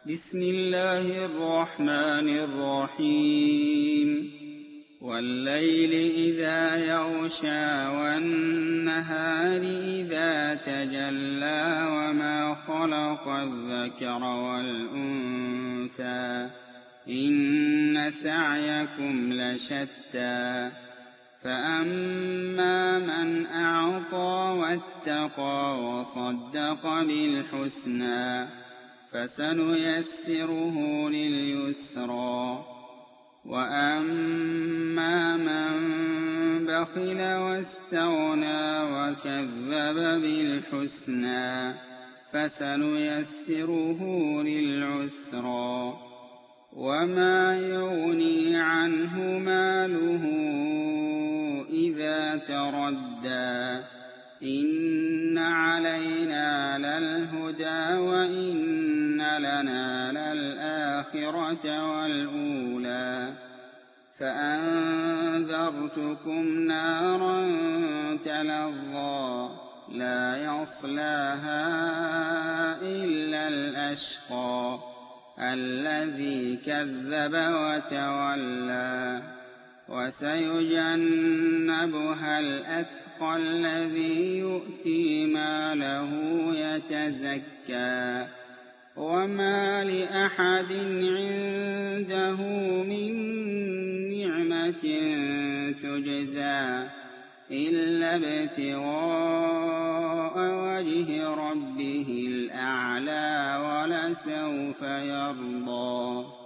بسم الله الرحمن الرحيم والليل إذا يغشى والنهار إذا تجلى وما خلق الذكر والأنثى إن سعيكم لشتى فأما من أعطى واتقى وصدق بالحسنى فسنيسره لليسرى وأما من بخل واستغنى وكذب بالحسنى فسنيسره للعسرى وما يغني عنه ماله إذا تردى إن علينا للهدى وإن لنا للآخرة والأولى فأنذرتكم نارا تلظى لا يصلاها إلا الأشقى الذي كذب وتولى وسيجنبها الأتقى الذي يؤتي ماله يتزكى وما لأحد عنده من نعمة تجزى إلا ابتغاء وجه ربه الأعلى ولسوف يرضى.